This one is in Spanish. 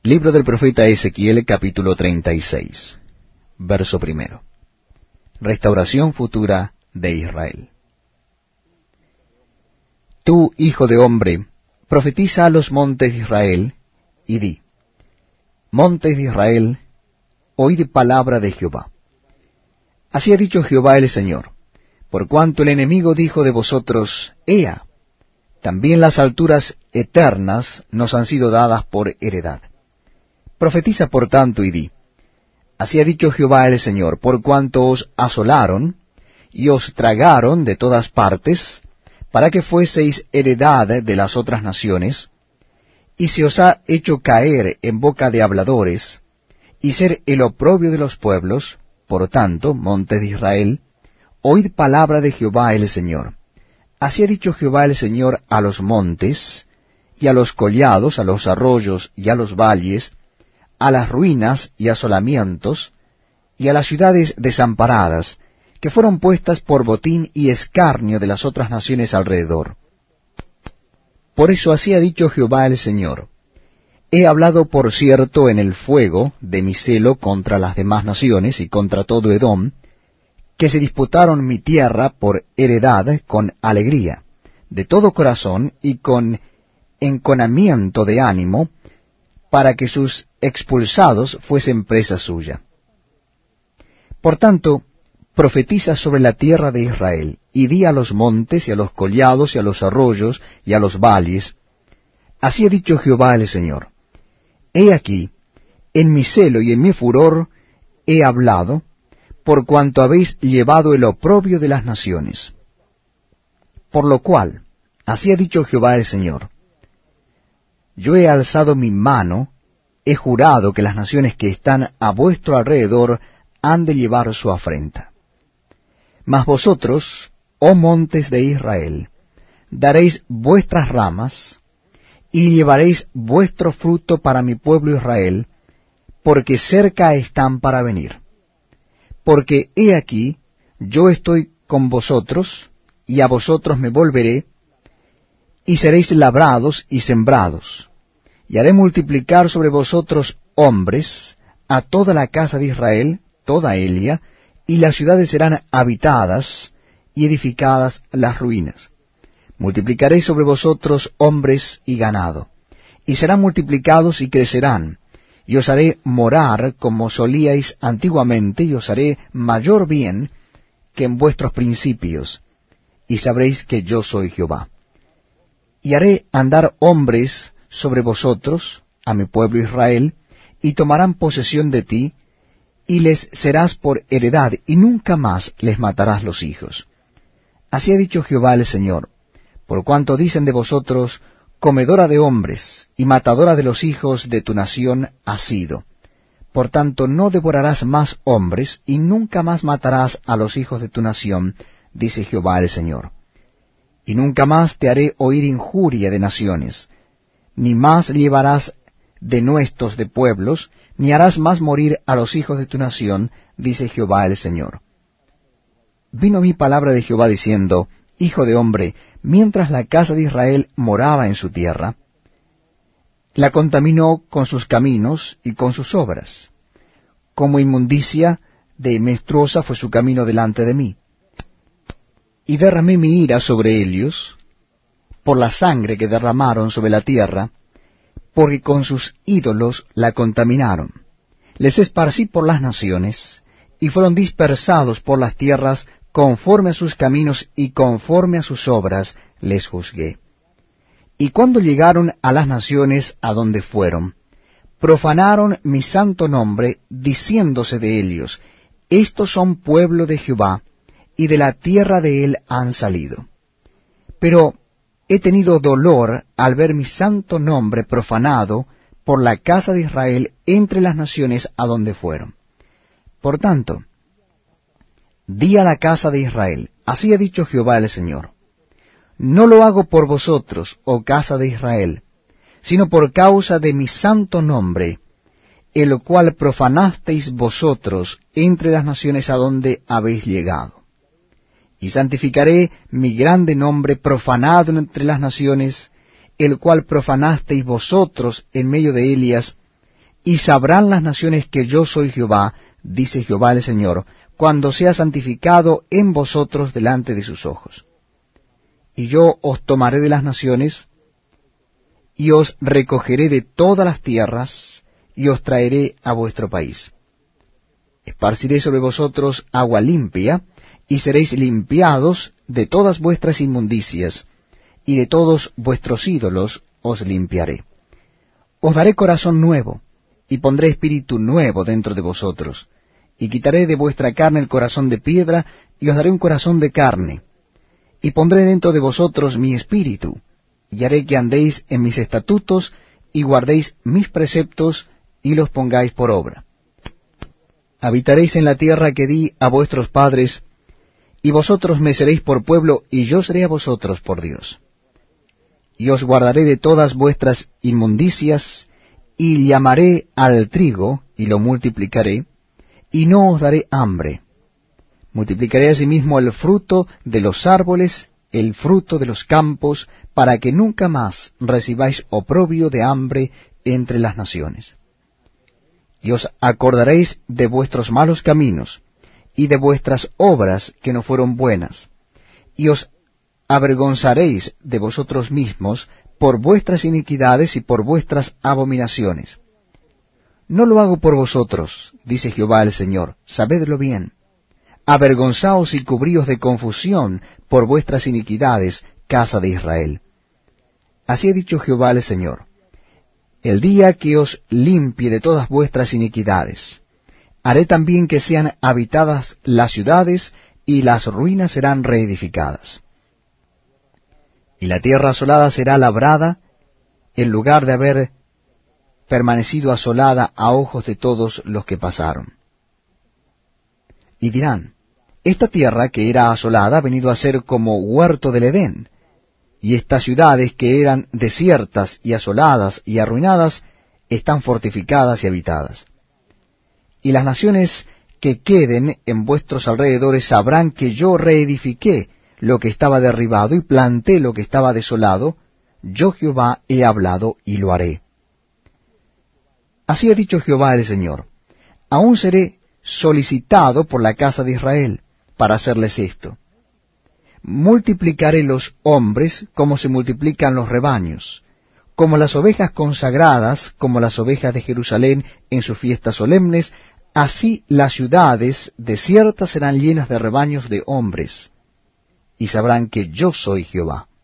Libro del profeta Ezequiel, capítulo 36, verso primero. Restauración futura de Israel. Tú, hijo de hombre, profetiza a los montes de Israel, y di: Montes de Israel, oíd palabra de Jehová. Así ha dicho Jehová el Señor: por cuanto el enemigo dijo de vosotros, Ea, también las alturas eternas nos han sido dadas por heredad. Profetiza por tanto y di: así ha dicho Jehová el Señor, por cuanto os asolaron y os tragaron de todas partes, para que fueseis heredad de las otras naciones, y se os ha hecho caer en boca de habladores, y ser el oprobio de los pueblos. Por tanto, montes de Israel, oíd palabra de Jehová el Señor. Así ha dicho Jehová el Señor a los montes, y a los collados, a los arroyos y a los valles, a las ruinas y asolamientos, y a las ciudades desamparadas, que fueron puestas por botín y escarnio de las otras naciones alrededor. Por eso así ha dicho Jehová el Señor: he hablado por cierto en el fuego de mi celo contra las demás naciones y contra todo Edom, que se disputaron mi tierra por heredad con alegría, de todo corazón y con enconamiento de ánimo, para que sus expulsados fuesen presa suya. Por tanto, profetiza sobre la tierra de Israel, y di a los montes y a los collados y a los arroyos y a los valles: así ha dicho Jehová el Señor: he aquí, en mi celo y en mi furor he hablado, por cuanto habéis llevado el oprobio de las naciones. Por lo cual, así ha dicho Jehová el Señor: yo he alzado mi mano, he jurado que las naciones que están a vuestro alrededor han de llevar su afrenta. Mas vosotros, oh montes de Israel, daréis vuestras ramas, y llevaréis vuestro fruto para mi pueblo Israel, porque cerca están para venir. Porque he aquí, yo estoy con vosotros, y a vosotros me volveré, y seréis labrados y sembrados, y haré multiplicar sobre vosotros hombres, a toda la casa de Israel, toda Elia, y las ciudades serán habitadas, y edificadas las ruinas. Multiplicaré sobre vosotros hombres y ganado, y serán multiplicados y crecerán, y os haré morar como solíais antiguamente, y os haré mayor bien que en vuestros principios, y sabréis que yo soy Jehová. Y haré andar hombres sobre vosotros, a mi pueblo Israel, y tomarán posesión de ti, y les serás por heredad, y nunca más les matarás los hijos. Así ha dicho Jehová el Señor: por cuanto dicen de vosotros, comedora de hombres, y matadora de los hijos de tu nación has sido. Por tanto no devorarás más hombres, y nunca más matarás a los hijos de tu nación, dice Jehová el Señor. Y nunca más te haré oír injuria de naciones, ni más llevarás denuestos de pueblos, ni harás más morir a los hijos de tu nación, dice Jehová el Señor. Vino mi palabra de Jehová diciendo: hijo de hombre, mientras la casa de Israel moraba en su tierra, la contaminó con sus caminos y con sus obras. Como inmundicia de menstruosa fue su camino delante de mí. Y derramé mi ira sobre ellos, por la sangre que derramaron sobre la tierra, porque con sus ídolos la contaminaron. Les esparcí por las naciones, y fueron dispersados por las tierras, conforme a sus caminos y conforme a sus obras les juzgué. Y cuando llegaron a las naciones a donde fueron, profanaron mi santo nombre, diciéndose de ellos: estos son pueblo de Jehová, y de la tierra de él han salido. Pero he tenido dolor al ver mi santo nombre profanado por la casa de Israel entre las naciones a donde fueron. Por tanto, di a la casa de Israel: así ha dicho Jehová el Señor: no lo hago por vosotros, oh casa de Israel, sino por causa de mi santo nombre, el cual profanasteis vosotros entre las naciones a donde habéis llegado. Y santificaré mi grande nombre profanado entre las naciones, el cual profanasteis vosotros en medio de ellas, y sabrán las naciones que yo soy Jehová, dice Jehová el Señor, cuando sea santificado en vosotros delante de sus ojos. Y yo os tomaré de las naciones, y os recogeré de todas las tierras, y os traeré a vuestro país. Esparciré sobre vosotros agua limpia, y seréis limpiados de todas vuestras inmundicias, y de todos vuestros ídolos os limpiaré. Os daré corazón nuevo, y pondré espíritu nuevo dentro de vosotros, y quitaré de vuestra carne el corazón de piedra, y os daré un corazón de carne, y pondré dentro de vosotros mi espíritu, y haré que andéis en mis estatutos, y guardéis mis preceptos, y los pongáis por obra. Habitaréis en la tierra que di a vuestros padres, y vosotros me seréis por pueblo, y yo seré a vosotros por Dios. Y os guardaré de todas vuestras inmundicias, y llamaré al trigo, y lo multiplicaré, y no os daré hambre. Multiplicaré asimismo el fruto de los árboles, el fruto de los campos, para que nunca más recibáis oprobio de hambre entre las naciones. Y os acordaréis de vuestros malos caminos, y de vuestras obras que no fueron buenas, y os avergonzaréis de vosotros mismos por vuestras iniquidades y por vuestras abominaciones. No lo hago por vosotros, dice Jehová el Señor, sabedlo bien. Avergonzaos y cubríos de confusión por vuestras iniquidades, casa de Israel. Así ha dicho Jehová el Señor: el día que os limpie de todas vuestras iniquidades, haré también que sean habitadas las ciudades, y las ruinas serán reedificadas. Y la tierra asolada será labrada, en lugar de haber permanecido asolada a ojos de todos los que pasaron. Y dirán: esta tierra que era asolada ha venido a ser como huerto del Edén, y estas ciudades que eran desiertas y asoladas y arruinadas están fortificadas y habitadas. Y las naciones que queden en vuestros alrededores sabrán que yo reedifiqué lo que estaba derribado y planté lo que estaba desolado. Yo Jehová he hablado y lo haré. Así ha dicho Jehová el Señor: aún seré solicitado por la casa de Israel para hacerles esto. Multiplicaré los hombres como se multiplican los rebaños, como las ovejas consagradas, como las ovejas de Jerusalén en sus fiestas solemnes, así las ciudades desiertas serán llenas de rebaños de hombres, y sabrán que yo soy Jehová.